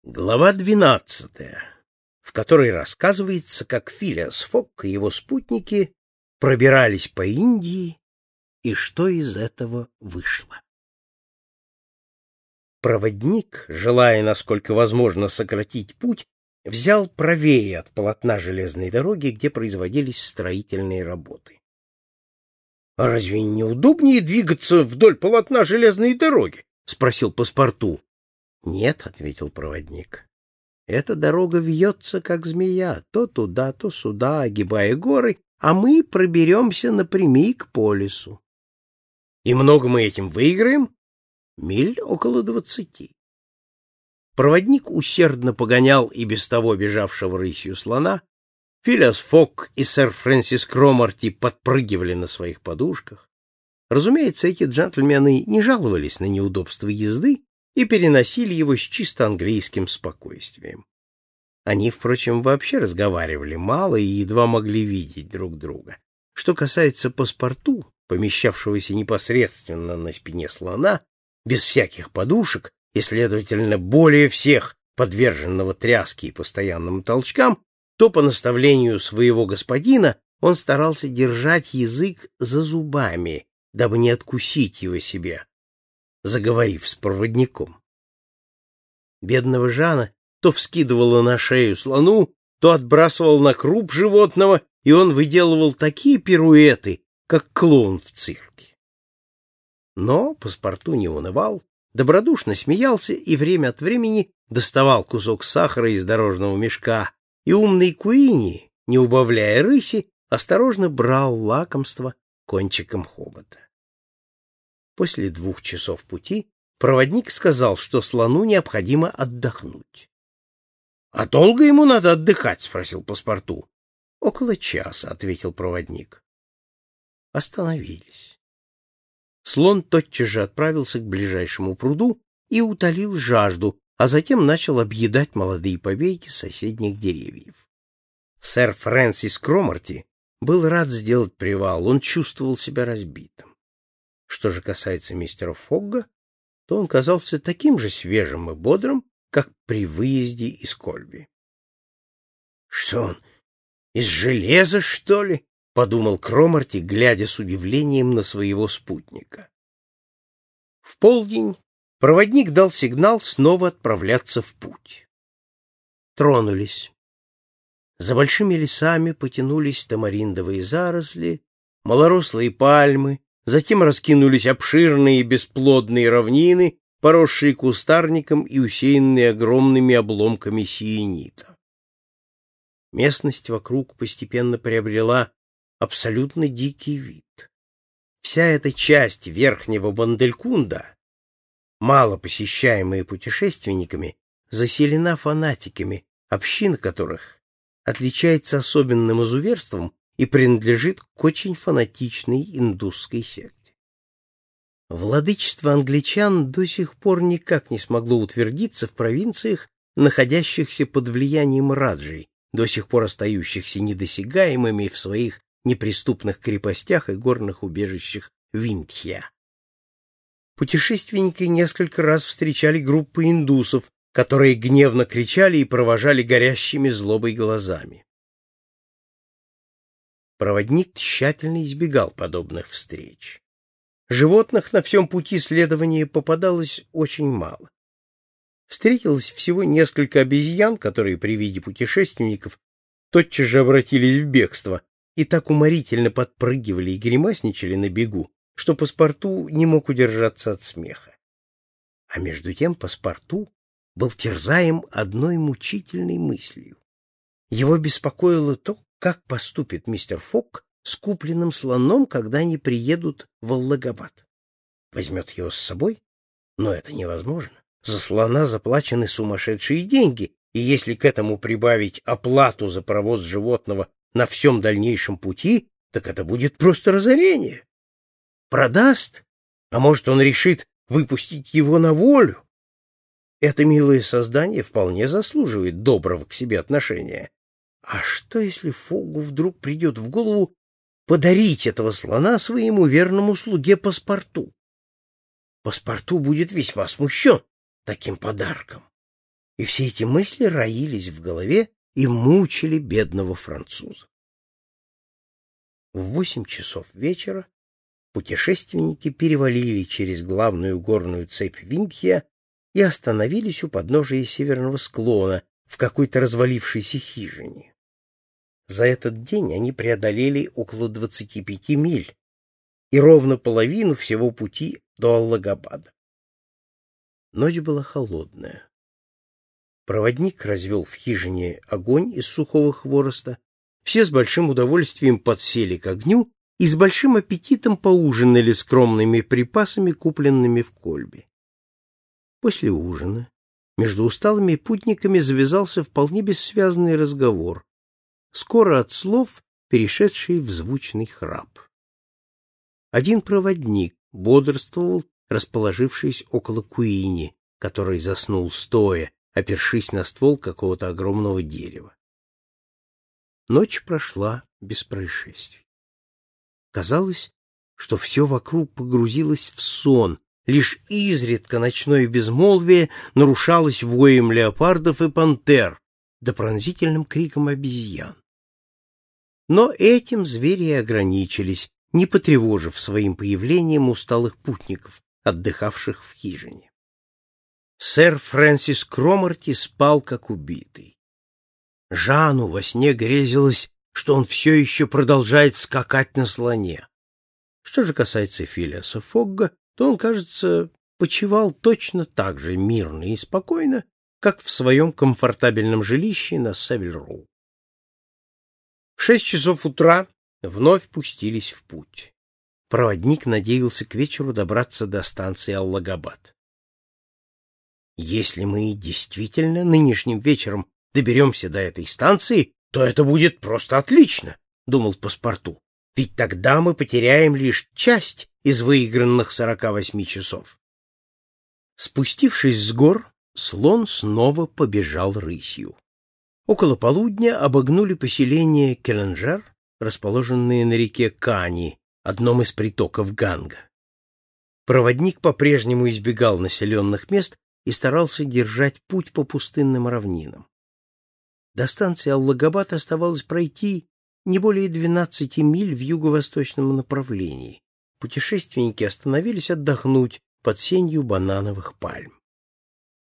Глава 12, в которой рассказывается, как Филиас Фогг и его спутники пробирались по Индии и что из этого вышло. Проводник, желая, насколько возможно, сократить путь, взял правее от полотна железной дороги, где производились строительные работы. — А разве не удобнее двигаться вдоль полотна железной дороги? — спросил паспорту. — Нет, — ответил проводник. — Эта дорога вьется, как змея, то туда, то сюда, огибая горы, а мы проберемся напрямик по лесу. — И много мы этим выиграем? — Миль около 20. Проводник усердно погонял и без того бежавшего рысью слона. Филиас Фогг и сэр Фрэнсис Кромарти подпрыгивали на своих подушках. Разумеется, эти джентльмены не жаловались на неудобства езды и переносили его с чисто английским спокойствием. Они, впрочем, вообще разговаривали мало и едва могли видеть друг друга. Что касается паспорту, помещавшегося непосредственно на спине слона, без всяких подушек и, следовательно, более всех подверженного тряске и постоянным толчкам, то по наставлению своего господина он старался держать язык за зубами, дабы не откусить его себе, заговорив с проводником. Бедного Жана то вскидывало на шею слону, то отбрасывал на круп животного, и он выделывал такие пируэты, как клоун в цирке. Но паспорту не унывал, добродушно смеялся и время от времени доставал кусок сахара из дорожного мешка, и умный Куини, не убавляя рыси, осторожно брал лакомство кончиком хобота. После 2 часов пути проводник сказал, что слону необходимо отдохнуть. — А долго ему надо отдыхать? — спросил паспорту. — Около часа, — ответил проводник. Остановились. Слон тотчас же отправился к ближайшему пруду и утолил жажду, а затем начал объедать молодые побеги соседних деревьев. Сэр Фрэнсис Кромарти был рад сделать привал, он чувствовал себя разбитым. Что же касается мистера Фогга, то он казался таким же свежим и бодрым, как при выезде из Кольби. — Что он, из железа, что ли? — подумал Кромарти, глядя с удивлением на своего спутника. В полдень проводник дал сигнал снова отправляться в путь. Тронулись. За большими лесами потянулись тамариндовые заросли, малорослые пальмы, затем раскинулись обширные бесплодные равнины, поросшие кустарником и усеянные огромными обломками сиенита. Местность вокруг постепенно приобрела абсолютно дикий вид. Вся эта часть верхнего Банделькунда, мало посещаемая путешественниками, заселена фанатиками, община которых отличается особенным изуверством и принадлежит к очень фанатичной индусской секте. Владычество англичан до сих пор никак не смогло утвердиться в провинциях, находящихся под влиянием раджей, до сих пор остающихся недосягаемыми в своих неприступных крепостях и горных убежищах Виндхья. Путешественники несколько раз встречали группы индусов, которые гневно кричали и провожали горящими злобой глазами. Проводник тщательно избегал подобных встреч. Животных на всем пути следования попадалось очень мало. Встретилось всего несколько обезьян, которые при виде путешественников тотчас же обратились в бегство и так уморительно подпрыгивали и гримасничали на бегу, что паспорту не мог удержаться от смеха. А между тем паспорту был терзаем одной мучительной мыслью. Его беспокоило то, как поступит мистер Фогг с купленным слоном, когда они приедут в Аллагабад. Возьмет его с собой? Но это невозможно. За слона заплачены сумасшедшие деньги, и если к этому прибавить оплату за провоз животного на всем дальнейшем пути, так это будет просто разорение. Продаст? А может, он решит выпустить его на волю? Это милое создание вполне заслуживает доброго к себе отношения. А что, если Фоггу вдруг придет в голову подарить этого слона своему верному слуге паспорту? Паспорту будет весьма смущен таким подарком. и все эти мысли роились в голове и мучили бедного француза. В 8 часов вечера путешественники перевалили через главную горную цепь Виндхья и остановились у подножия северного склона в какой-то развалившейся хижине. За этот день они преодолели около 25 миль и ровно половину всего пути до Аллагабада. Ночь была холодная. Проводник развел в хижине огонь из сухого хвороста, все с большим удовольствием подсели к огню и с большим аппетитом поужинали скромными припасами, купленными в Кольбе. После ужина между усталыми путниками завязался вполне бессвязный разговор, скоро от слов перешедший в звучный храп. Один проводник бодрствовал, расположившись около Куини, который заснул стоя, опершись на ствол какого-то огромного дерева. Ночь прошла без происшествий. Казалось, что все вокруг погрузилось в сон, лишь изредка ночное безмолвие нарушалось воем леопардов и пантер, да пронзительным криком обезьян. Но этим звери и ограничились, не потревожив своим появлением усталых путников, отдыхавших в хижине. Сэр Фрэнсис Кромарти спал как убитый. Жану во сне грезилось, что он все еще продолжает скакать на слоне. Что же касается Филиаса Фогга, то он, кажется, почивал точно так же мирно и спокойно, как в своем комфортабельном жилище на Савиль-Роу. В 6 часов утра вновь пустились в путь. Проводник надеялся к вечеру добраться до станции Аллагабад. Если мы действительно нынешним вечером доберемся до этой станции, то это будет просто отлично, — думал паспорту. Ведь тогда мы потеряем лишь часть из выигранных 48 часов. Спустившись с гор, слон снова побежал рысью. Около полудня обогнули поселение Келенджер, расположенное на реке Кани, одном из притоков Ганга. Проводник по-прежнему избегал населенных мест и старался держать путь по пустынным равнинам. До станции Аллагабад оставалось пройти не более 12 миль в юго-восточном направлении. Путешественники остановились отдохнуть под сенью банановых пальм.